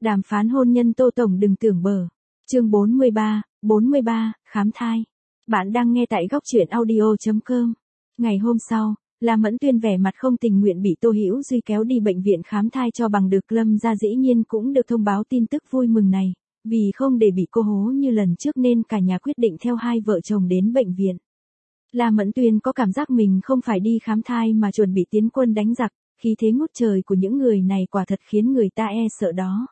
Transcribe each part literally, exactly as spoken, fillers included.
Đàm phán hôn nhân Tô Tổng đừng tưởng bở. Chương bốn mươi ba, bốn mươi ba, khám thai. Bạn đang nghe tại góc truyện audio chấm com. Ngày hôm sau, La Mẫn Tuyên vẻ mặt không tình nguyện bị Tô Hữu Duy kéo đi bệnh viện khám thai cho bằng được. Lâm gia dĩ nhiên cũng được thông báo tin tức vui mừng này, vì không để bị cô hố như lần trước nên cả nhà quyết định theo hai vợ chồng đến bệnh viện. La Mẫn Tuyên có cảm giác mình không phải đi khám thai mà chuẩn bị tiến quân đánh giặc, khí thế ngút trời của những người này quả thật khiến người ta e sợ đó.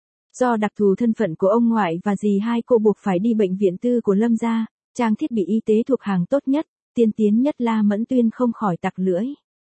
Do đặc thù thân phận của ông ngoại và dì hai cô buộc phải đi bệnh viện tư của Lâm gia, trang thiết bị y tế thuộc hàng tốt nhất, tiên tiến nhất. La Mẫn Tuyên không khỏi tặc lưỡi.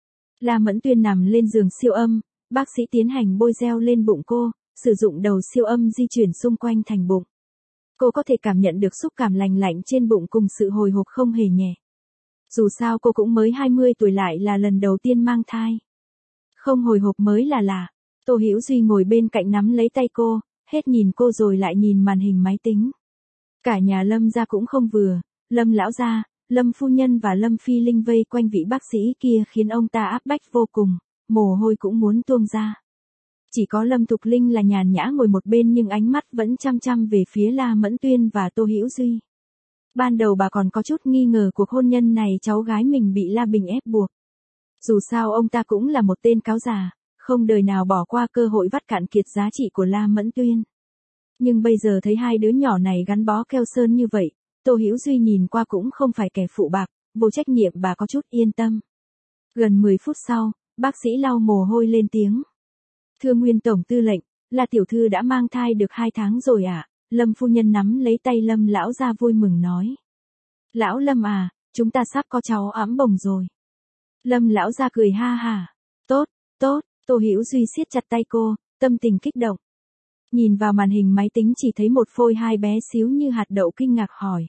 La Mẫn Tuyên nằm lên giường siêu âm, bác sĩ tiến hành bôi gel lên bụng cô, sử dụng đầu siêu âm di chuyển xung quanh thành bụng. Cô có thể cảm nhận được xúc cảm lành lạnh trên bụng cùng sự hồi hộp không hề nhẹ. Dù sao cô cũng mới hai mươi tuổi lại là lần đầu tiên mang thai. Không hồi hộp mới là lạ. Tô Hữu Duy ngồi bên cạnh nắm lấy tay cô, hết nhìn cô rồi lại nhìn màn hình máy tính. Cả nhà Lâm gia cũng không vừa, Lâm lão gia, Lâm phu nhân và Lâm Phi Linh vây quanh vị bác sĩ kia khiến ông ta áp bách vô cùng, mồ hôi cũng muốn tuôn ra. Chỉ có Lâm Thục Linh là nhàn nhã ngồi một bên nhưng ánh mắt vẫn chăm chăm về phía La Mẫn Tuyên và Tô Hữu Duy. Ban đầu bà còn có chút nghi ngờ cuộc hôn nhân này cháu gái mình bị La Bình ép buộc. Dù sao ông ta cũng là một tên cáo già, không đời nào bỏ qua cơ hội vắt cạn kiệt giá trị của La Mẫn Tuyên. Nhưng bây giờ thấy hai đứa nhỏ này gắn bó keo sơn như vậy, Tô Hữu Duy nhìn qua cũng không phải kẻ phụ bạc, vô trách nhiệm, bà có chút yên tâm. Gần mười phút sau, bác sĩ lau mồ hôi lên tiếng. Thưa Nguyên Tổng Tư lệnh, là tiểu thư đã mang thai được hai tháng rồi ạ. À? Lâm phu nhân nắm lấy tay Lâm lão gia vui mừng nói. Lão Lâm à, chúng ta sắp có cháu ẵm bồng rồi. Lâm lão gia cười ha ha. Tốt, tốt, Tô Hữu Duy siết chặt tay cô, tâm tình kích động. Nhìn vào màn hình máy tính chỉ thấy một phôi hai bé xíu như hạt đậu, kinh ngạc hỏi.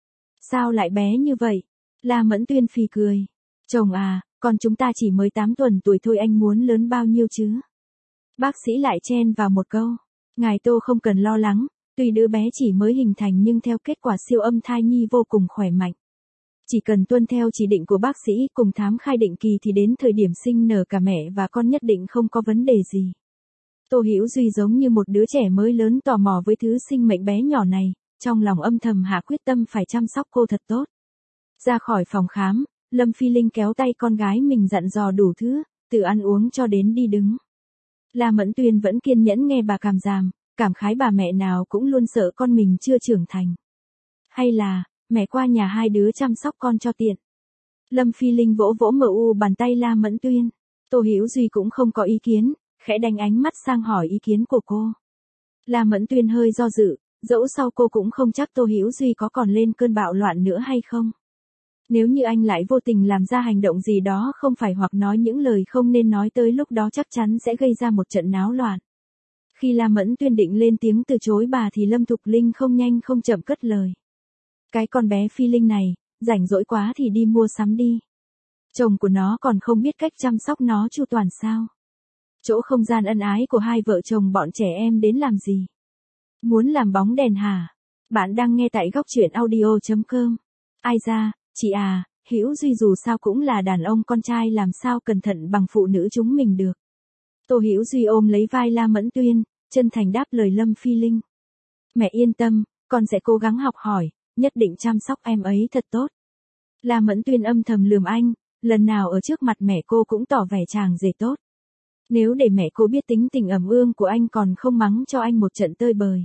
Sao lại bé như vậy? La Mẫn Tuyên phì cười. Chồng à, con chúng ta chỉ mới tám tuần tuổi thôi, anh muốn lớn bao nhiêu chứ? Bác sĩ lại chen vào một câu. Ngài Tô không cần lo lắng, tuy đứa bé chỉ mới hình thành nhưng theo kết quả siêu âm thai nhi vô cùng khỏe mạnh. Chỉ cần tuân theo chỉ định của bác sĩ cùng thám khai định kỳ thì đến thời điểm sinh nở cả mẹ và con nhất định không có vấn đề gì. Tô Hữu Duy giống như một đứa trẻ mới lớn tò mò với thứ sinh mệnh bé nhỏ này, trong lòng âm thầm hạ quyết tâm phải chăm sóc cô thật tốt. Ra khỏi phòng khám, Lâm Phi Linh kéo tay con gái mình dặn dò đủ thứ, từ ăn uống cho đến đi đứng. La Mẫn Tuyên vẫn kiên nhẫn nghe bà cảm giảm, cảm khái bà mẹ nào cũng luôn sợ con mình chưa trưởng thành. Hay là, mẹ qua nhà hai đứa chăm sóc con cho tiện. Lâm Phi Linh vỗ vỗ mờ u bàn tay La Mẫn Tuyên. Tô Hữu Duy cũng không có ý kiến, khẽ đánh ánh mắt sang hỏi ý kiến của cô. La Mẫn Tuyên hơi do dự, dẫu sau cô cũng không chắc Tô Hữu Duy có còn lên cơn bạo loạn nữa hay không. Nếu như anh lại vô tình làm ra hành động gì đó không phải hoặc nói những lời không nên nói, tới lúc đó chắc chắn sẽ gây ra một trận náo loạn. Khi La Mẫn Tuyên định lên tiếng từ chối bà thì Lâm Thục Linh không nhanh không chậm cất lời. Cái con bé Phi Linh này, rảnh rỗi quá thì đi mua sắm đi. Chồng của nó còn không biết cách chăm sóc nó chu toàn sao? Chỗ không gian ân ái của hai vợ chồng bọn trẻ em đến làm gì? Muốn làm bóng đèn hả? Bạn đang nghe tại góc truyện audio chấm com. Ai ra, chị à, Hữu Duy dù sao cũng là đàn ông con trai, làm sao cẩn thận bằng phụ nữ chúng mình được. Tô Hữu Duy ôm lấy vai La Mẫn Tuyên, chân thành đáp lời Lâm Phi Linh. Mẹ yên tâm, con sẽ cố gắng học hỏi, nhất định chăm sóc em ấy thật tốt. La Mẫn Tuyên âm thầm lườm anh, lần nào ở trước mặt mẹ cô cũng tỏ vẻ chàng rể tốt. Nếu để mẹ cô biết tính tình ẩm ương của anh còn không mắng cho anh một trận tơi bời.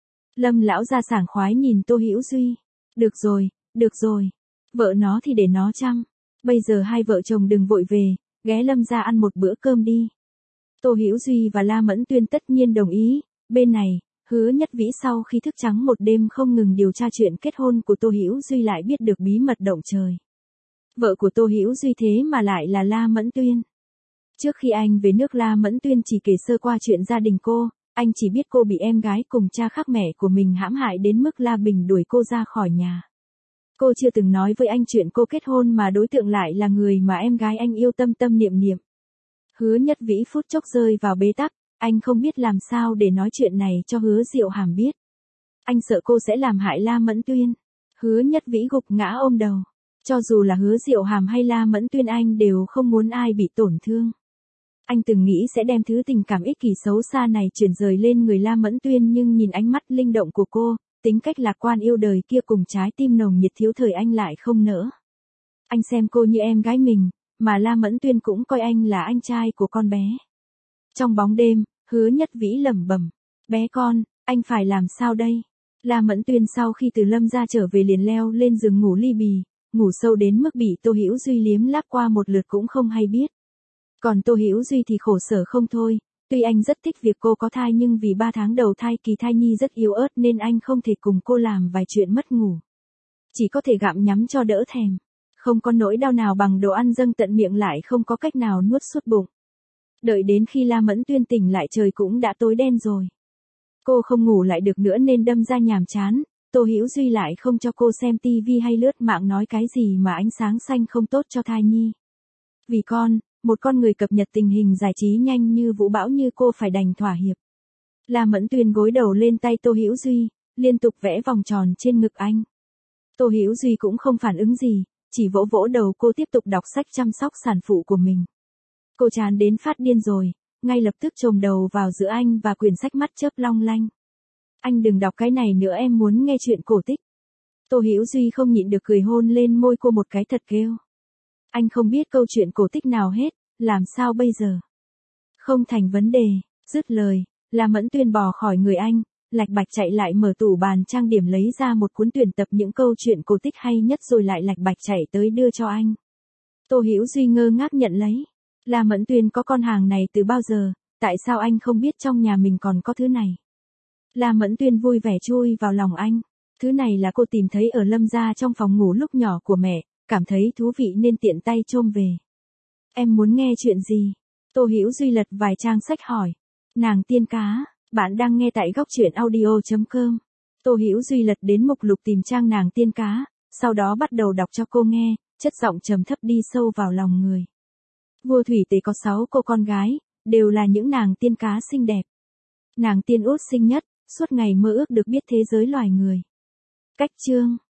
Lâm lão ra sảng khoái nhìn Tô Hữu Duy. Được rồi, được rồi. Vợ nó thì để nó chăm. Bây giờ hai vợ chồng đừng vội về, ghé Lâm ra ăn một bữa cơm đi. Tô Hữu Duy và La Mẫn Tuyên tất nhiên đồng ý. Bên này, Hứa Nhất Vĩ sau khi thức trắng một đêm không ngừng điều tra chuyện kết hôn của Tô Hữu Duy lại biết được bí mật động trời. Vợ của Tô Hữu Duy thế mà lại là La Mẫn Tuyên. Trước khi anh về nước, La Mẫn Tuyên chỉ kể sơ qua chuyện gia đình cô, anh chỉ biết cô bị em gái cùng cha khác mẹ của mình hãm hại đến mức La Bình đuổi cô ra khỏi nhà. Cô chưa từng nói với anh chuyện cô kết hôn mà đối tượng lại là người mà em gái anh yêu tâm tâm niệm niệm. Hứa Nhất Vĩ phút chốc rơi vào bế tắc, anh không biết làm sao để nói chuyện này cho Hứa Diệu Hàm biết. Anh sợ cô sẽ làm hại La Mẫn Tuyên. Hứa Nhất Vĩ gục ngã ôm đầu. Cho dù là Hứa Diệu Hàm hay La Mẫn Tuyên anh đều không muốn ai bị tổn thương. Anh từng nghĩ sẽ đem thứ tình cảm ích kỷ xấu xa này chuyển rời lên người La Mẫn Tuyên, nhưng nhìn ánh mắt linh động của cô, tính cách lạc quan yêu đời kia cùng trái tim nồng nhiệt thiếu thời anh lại không nỡ. Anh xem cô như em gái mình, mà La Mẫn Tuyên cũng coi anh là anh trai của con bé. Trong bóng đêm, Hứa Nhất Vĩ lẩm bẩm, bé con, anh phải làm sao đây? La Mẫn Tuyên sau khi từ Lâm gia trở về liền leo lên giường ngủ li bì, ngủ sâu đến mức bị Tô Hữu Duy liếm láp qua một lượt cũng không hay biết. Còn Tô Hữu Duy thì khổ sở không thôi, tuy anh rất thích việc cô có thai nhưng vì ba tháng đầu thai kỳ thai nhi rất yếu ớt nên anh không thể cùng cô làm vài chuyện mất ngủ. Chỉ có thể gặm nhắm cho đỡ thèm. Không có nỗi đau nào bằng đồ ăn dâng tận miệng lại không có cách nào nuốt suốt bụng. Đợi đến khi La Mẫn Tuyên tỉnh lại trời cũng đã tối đen rồi. Cô không ngủ lại được nữa nên đâm ra nhàm chán, Tô Hữu Duy lại không cho cô xem tivi hay lướt mạng nói cái gì mà ánh sáng xanh không tốt cho thai nhi. Vì con, một con người cập nhật tình hình giải trí nhanh như vũ bão như cô phải đành thỏa hiệp. La Mẫn Tuyên gối đầu lên tay Tô Hữu Duy, liên tục vẽ vòng tròn trên ngực anh. Tô Hữu Duy cũng không phản ứng gì, chỉ vỗ vỗ đầu cô tiếp tục đọc sách chăm sóc sản phụ của mình. Cô chán đến phát điên rồi, ngay lập tức chồm đầu vào giữa anh và quyển sách mắt chớp long lanh. Anh đừng đọc cái này nữa, em muốn nghe chuyện cổ tích. Tô Hữu Duy không nhịn được cười hôn lên môi cô một cái thật kêu. Anh không biết câu chuyện cổ tích nào hết, làm sao bây giờ? Không thành vấn đề, dứt lời, La Mẫn Tuyên bò khỏi người anh, lạch bạch chạy lại mở tủ bàn trang điểm lấy ra một cuốn tuyển tập những câu chuyện cổ tích hay nhất rồi lại lạch bạch chạy tới đưa cho anh. Tô Hữu Duy ngơ ngác nhận lấy. La Mẫn Tuyên có con hàng này từ bao giờ, tại sao anh không biết trong nhà mình còn có thứ này? La Mẫn Tuyên vui vẻ chui vào lòng anh. Thứ này là cô tìm thấy ở Lâm gia trong phòng ngủ lúc nhỏ của mẹ, cảm thấy thú vị nên tiện tay chôm về. Em muốn nghe chuyện gì? Tô Hữu Duy lật vài trang sách hỏi. Nàng tiên cá, bạn đang nghe tại góc truyện audio chấm com. Tô Hữu Duy lật đến mục lục tìm trang nàng tiên cá, sau đó bắt đầu đọc cho cô nghe, chất giọng trầm thấp đi sâu vào lòng người. Vua Thủy Tề có sáu cô con gái, đều là những nàng tiên cá xinh đẹp. Nàng tiên út xinh nhất, suốt ngày mơ ước được biết thế giới loài người. Cách chương